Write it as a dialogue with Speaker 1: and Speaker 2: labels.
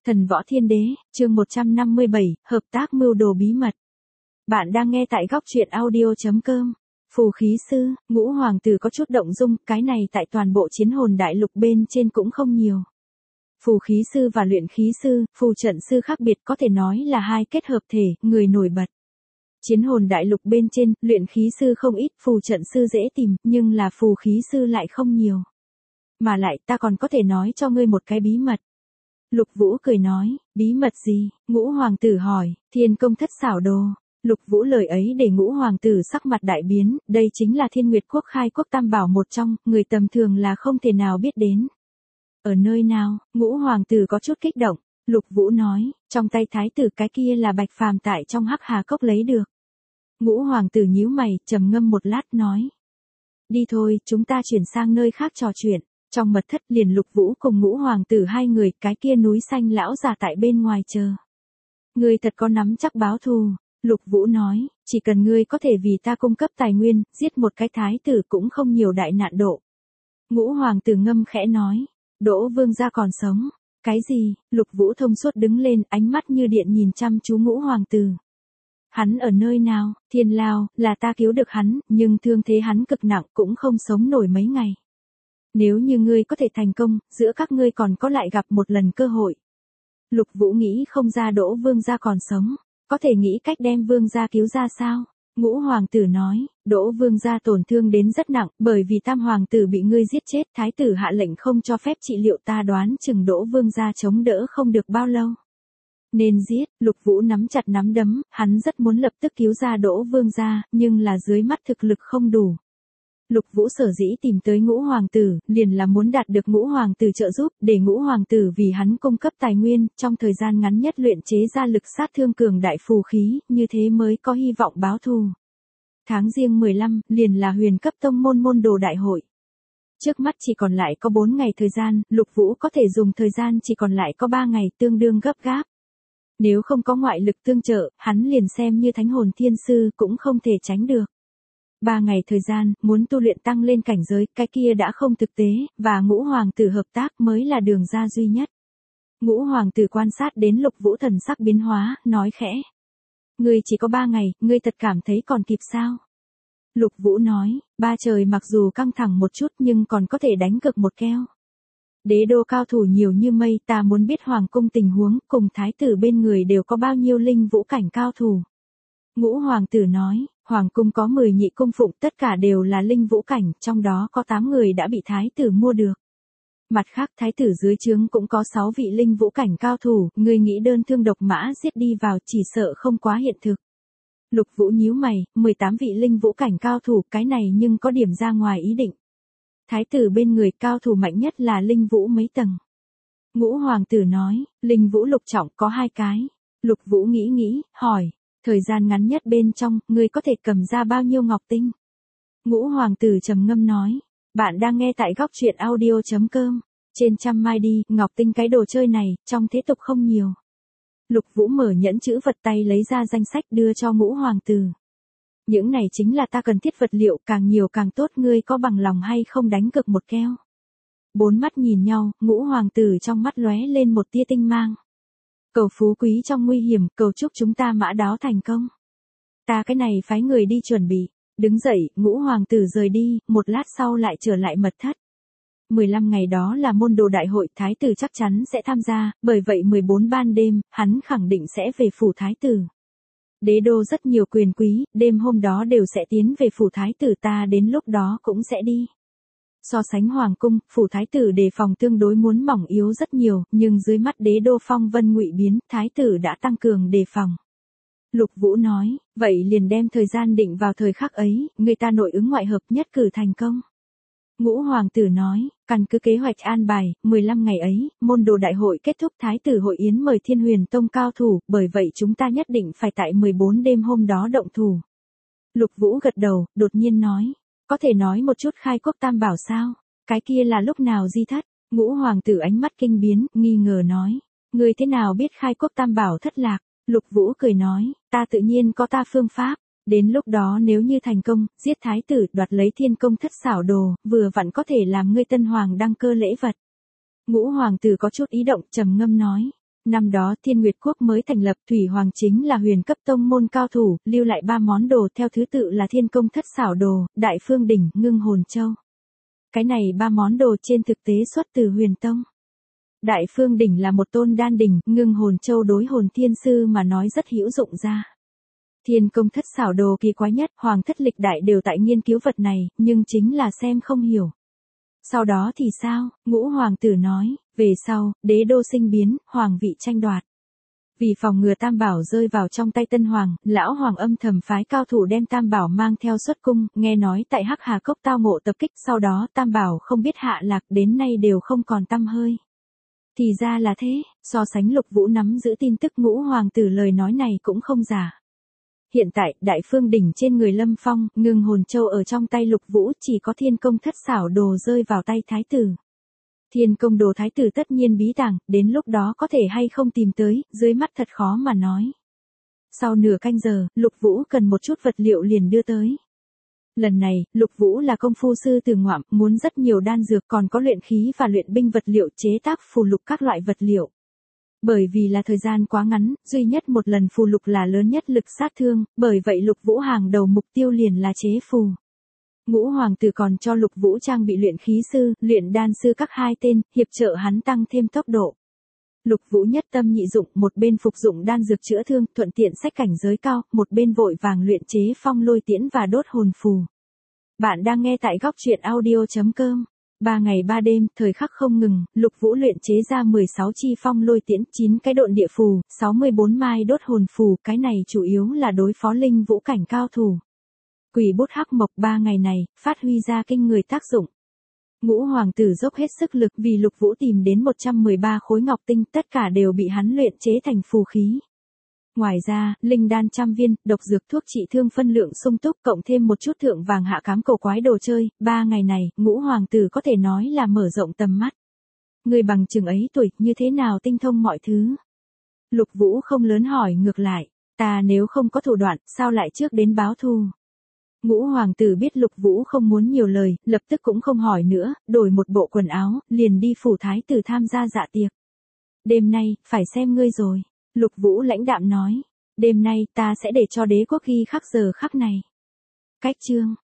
Speaker 1: Thần Võ Thiên Đế, chương 157, hợp tác mưu đồ bí mật. Bạn đang nghe tại góc truyện audio.com. Phù khí sư, Ngũ Hoàng tử có chút động dung, cái này tại toàn bộ chiến hồn đại lục bên trên cũng không nhiều. Phù khí sư và luyện khí sư, phù trận sư khác biệt có thể nói là hai kết hợp thể, người nổi bật. Chiến hồn đại lục bên trên, luyện khí sư không ít, phù trận sư dễ tìm, nhưng là phù khí sư lại không nhiều. Mà lại ta còn có thể nói cho ngươi một cái bí mật. Lục Vũ cười nói, bí mật gì? Ngũ Hoàng tử hỏi, Thiên Công Thất Xảo Đồ. Lục Vũ lời ấy để Ngũ Hoàng tử sắc mặt đại biến, đây chính là Thiên Nguyệt Quốc khai quốc tam bảo một trong, người tầm thường là không thể nào biết đến. Ở nơi nào? Ngũ Hoàng tử có chút kích động. Lục Vũ nói, trong tay thái tử cái kia là Bạch Phàm tại trong Hắc Hà Cốc lấy được. Ngũ Hoàng tử nhíu mày, trầm ngâm một lát nói. Đi thôi, chúng ta chuyển sang nơi khác trò chuyện. Trong mật thất liền Lục Vũ cùng Ngũ Hoàng tử hai người, cái kia núi xanh lão già tại bên ngoài chờ. Ngươi thật có nắm chắc báo thù. Lục Vũ nói, chỉ cần ngươi có thể vì ta cung cấp tài nguyên, giết một cái thái tử cũng không nhiều đại nạn độ. Ngũ Hoàng tử ngâm khẽ nói, Đỗ Vương gia còn sống. Cái gì? Lục Vũ thông suốt đứng lên, ánh mắt như điện nhìn chăm chú Ngũ Hoàng tử. Hắn ở nơi nào? Thiên Lao, là ta cứu được hắn, nhưng thương thế hắn cực nặng cũng không sống nổi mấy ngày. Nếu như ngươi có thể thành công, giữa các ngươi còn có lại gặp một lần cơ hội. Lục Vũ nghĩ không ra Đỗ Vương gia còn sống, có thể nghĩ cách đem Vương gia cứu ra sao? Ngũ Hoàng tử nói, Đỗ Vương gia tổn thương đến rất nặng, bởi vì Tam Hoàng tử bị ngươi giết chết, thái tử hạ lệnh không cho phép trị liệu, ta đoán chừng Đỗ Vương gia chống đỡ không được bao lâu. Nên giết. Lục Vũ nắm chặt nắm đấm, hắn rất muốn lập tức cứu ra Đỗ Vương gia, nhưng là dưới mắt thực lực không đủ. Lục Vũ sở dĩ tìm tới Ngũ Hoàng tử, liền là muốn đạt được Ngũ Hoàng tử trợ giúp, để Ngũ Hoàng tử vì hắn cung cấp tài nguyên, trong thời gian ngắn nhất luyện chế ra lực sát thương cường đại phù khí, như thế mới có hy vọng báo thù. Tháng Giêng 15, liền là Huyền cấp tông môn môn đồ đại hội. Trước mắt chỉ còn lại có 4 ngày thời gian, Lục Vũ có thể dùng thời gian chỉ còn lại có 3 ngày, tương đương gấp gáp. Nếu không có ngoại lực tương trợ, hắn liền xem như thánh hồn thiên sư cũng không thể tránh được. 3 ngày thời gian, muốn tu luyện tăng lên cảnh giới, cái kia đã không thực tế, và Ngũ Hoàng tử hợp tác mới là đường ra duy nhất. Ngũ Hoàng tử quan sát đến Lục Vũ thần sắc biến hóa, nói khẽ. Ngươi chỉ có 3 ngày, ngươi thật cảm thấy còn kịp sao? Lục Vũ nói, ba trời mặc dù căng thẳng một chút nhưng còn có thể đánh cực một keo. Đế đô cao thủ nhiều như mây, ta muốn biết Hoàng cung tình huống, cùng thái tử bên người đều có bao nhiêu linh vũ cảnh cao thủ. Ngũ Hoàng tử nói, Hoàng cung có 10 nhị cung phụng, tất cả đều là linh vũ cảnh, trong đó có 8 người đã bị thái tử mua được. Mặt khác thái tử dưới trướng cũng có 6 vị linh vũ cảnh cao thủ, người nghĩ đơn thương độc mã giết đi vào chỉ sợ không quá hiện thực. Lục Vũ nhíu mày, 18 vị linh vũ cảnh cao thủ, cái này nhưng có điểm ra ngoài ý định. Thái tử bên người cao thủ mạnh nhất là linh vũ mấy tầng. Ngũ Hoàng tử nói, linh vũ lục trọng có 2 cái. Lục Vũ nghĩ, hỏi. Thời gian ngắn nhất bên trong, ngươi có thể cầm ra bao nhiêu ngọc tinh? Ngũ Hoàng tử trầm ngâm nói. Bạn đang nghe tại góc truyện audio.com. Trên trăm mai đi, ngọc tinh cái đồ chơi này, trong thế tục không nhiều. Lục Vũ mở nhẫn chữ vật tay lấy ra danh sách đưa cho Ngũ Hoàng tử. Những này chính là ta cần thiết vật liệu, càng nhiều càng tốt, ngươi có bằng lòng hay không đánh cược một keo? 4 mắt nhìn nhau, Ngũ Hoàng tử trong mắt lóe lên một tia tinh mang. Cầu phú quý trong nguy hiểm, cầu chúc chúng ta mã đáo thành công. Ta cái này phái người đi chuẩn bị. Đứng dậy, Ngũ Hoàng tử rời đi, một lát sau lại trở lại mật thất. 15 ngày đó là môn đồ đại hội, thái tử chắc chắn sẽ tham gia, bởi vậy 14 ban đêm, hắn khẳng định sẽ về phủ thái tử. Đế đô rất nhiều quyền quý, đêm hôm đó đều sẽ tiến về phủ thái tử, ta đến lúc đó cũng sẽ đi. So sánh hoàng cung, phủ thái tử đề phòng tương đối muốn mỏng yếu rất nhiều, nhưng dưới mắt đế đô phong vân ngụy biến, thái tử đã tăng cường đề phòng. Lục Vũ nói, vậy liền đem thời gian định vào thời khắc ấy, người ta nội ứng ngoại hợp nhất cử thành công. Ngũ Hoàng tử nói, căn cứ kế hoạch an bài, 15 ngày ấy, môn đồ đại hội kết thúc, thái tử hội yến mời Thiên Huyền Tông cao thủ, bởi vậy chúng ta nhất định phải tại 14 đêm hôm đó động thủ. Lục Vũ gật đầu, đột nhiên nói, có thể nói một chút khai quốc tam bảo sao? Cái kia là lúc nào di thất? Ngũ Hoàng tử ánh mắt kinh biến, nghi ngờ nói, ngươi thế nào biết khai quốc tam bảo thất lạc? Lục Vũ cười nói, ta tự nhiên có ta phương pháp. Đến lúc đó nếu như thành công, giết thái tử, đoạt lấy Thiên Công Thất Xảo Đồ, vừa vặn có thể làm ngươi tân hoàng đăng cơ lễ vật. Ngũ Hoàng tử có chút ý động, trầm ngâm nói, Năm đó Thiên Nguyệt Quốc mới thành lập, Thủy Hoàng chính là huyền cấp tông môn cao thủ, lưu lại 3 món đồ theo thứ tự là Thiên Công Thất Xảo Đồ, Đại Phương Đỉnh, Ngưng Hồn Châu. Cái này 3 món đồ trên thực tế xuất từ Huyền Tông. Đại Phương Đỉnh là một tôn đan đỉnh, Ngưng Hồn Châu đối hồn thiên sư mà nói rất hữu dụng ra. Thiên Công Thất Xảo Đồ kỳ quái nhất, Hoàng thất lịch đại đều tại nghiên cứu vật này, nhưng chính là xem không hiểu. Sau đó thì sao? Ngũ hoàng tử nói, về sau, đế đô sinh biến, hoàng vị tranh đoạt. Vì phòng ngừa tam bảo rơi vào trong tay tân hoàng, lão hoàng âm thầm phái cao thủ đem tam bảo mang theo xuất cung, nghe nói tại Hắc Hà Cốc tao ngộ tập kích, sau đó tam bảo không biết hạ lạc, đến nay đều không còn tăm hơi. Thì ra là thế, so sánh Lục Vũ nắm giữ tin tức ngũ hoàng tử lời nói này cũng không giả. Hiện tại, Đại Phương Đỉnh trên người Lâm Phong, Ngưng Hồn Châu ở trong tay Lục Vũ, chỉ có Thiên Công Thất Xảo Đồ rơi vào tay thái tử. Thiên Công Đồ thái tử tất nhiên bí tàng, đến lúc đó có thể hay không tìm tới, dưới mắt thật khó mà nói. Sau nửa canh giờ, Lục Vũ cần một chút vật liệu liền đưa tới. Lần này, Lục Vũ là công phu sư từ ngoạm, muốn rất nhiều đan dược, còn có luyện khí và luyện binh vật liệu, chế tác phù lục các loại vật liệu. Bởi vì là thời gian quá ngắn, duy nhất một lần phù lục là lớn nhất lực sát thương, bởi vậy Lục Vũ hàng đầu mục tiêu liền là chế phù. Ngũ hoàng tử còn cho Lục Vũ trang bị luyện khí sư, luyện đan sư các hai tên, hiệp trợ hắn tăng thêm tốc độ. Lục Vũ nhất tâm nhị dụng, một bên phục dụng đan dược chữa thương, thuận tiện sách cảnh giới cao, một bên vội vàng luyện chế phong lôi tiễn và đốt hồn phù. Bạn đang nghe tại góc truyện audio.com. 3 ngày 3 đêm, thời khắc không ngừng, Lục Vũ luyện chế ra 16 chi phong lôi tiễn, 9 cái độn địa phù, 64 mai đốt hồn phù, cái này chủ yếu là đối phó linh vũ cảnh cao thủ. Quỷ bút hắc mộc 3 ngày này, phát huy ra kinh người tác dụng. Ngũ hoàng tử dốc hết sức lực vì Lục Vũ tìm đến 113 khối ngọc tinh, tất cả đều bị hắn luyện chế thành phù khí. Ngoài ra, linh đan 100 viên, độc dược thuốc trị thương phân lượng sung túc, cộng thêm một chút thượng vàng hạ cám cầu quái đồ chơi, 3 ngày này, ngũ hoàng tử có thể nói là mở rộng tầm mắt. Người bằng chừng ấy tuổi, như thế nào tinh thông mọi thứ? Lục Vũ không lớn hỏi ngược lại, ta nếu không có thủ đoạn, sao lại trước đến báo thù? Ngũ hoàng tử biết Lục Vũ không muốn nhiều lời, lập tức cũng không hỏi nữa, đổi một bộ quần áo, liền đi phủ thái tử tham gia dạ tiệc. Đêm nay, phải xem ngươi rồi. Lục Vũ lãnh đạm nói, đêm nay ta sẽ để cho đế quốc ghi khắc giờ khắc này. Cách chương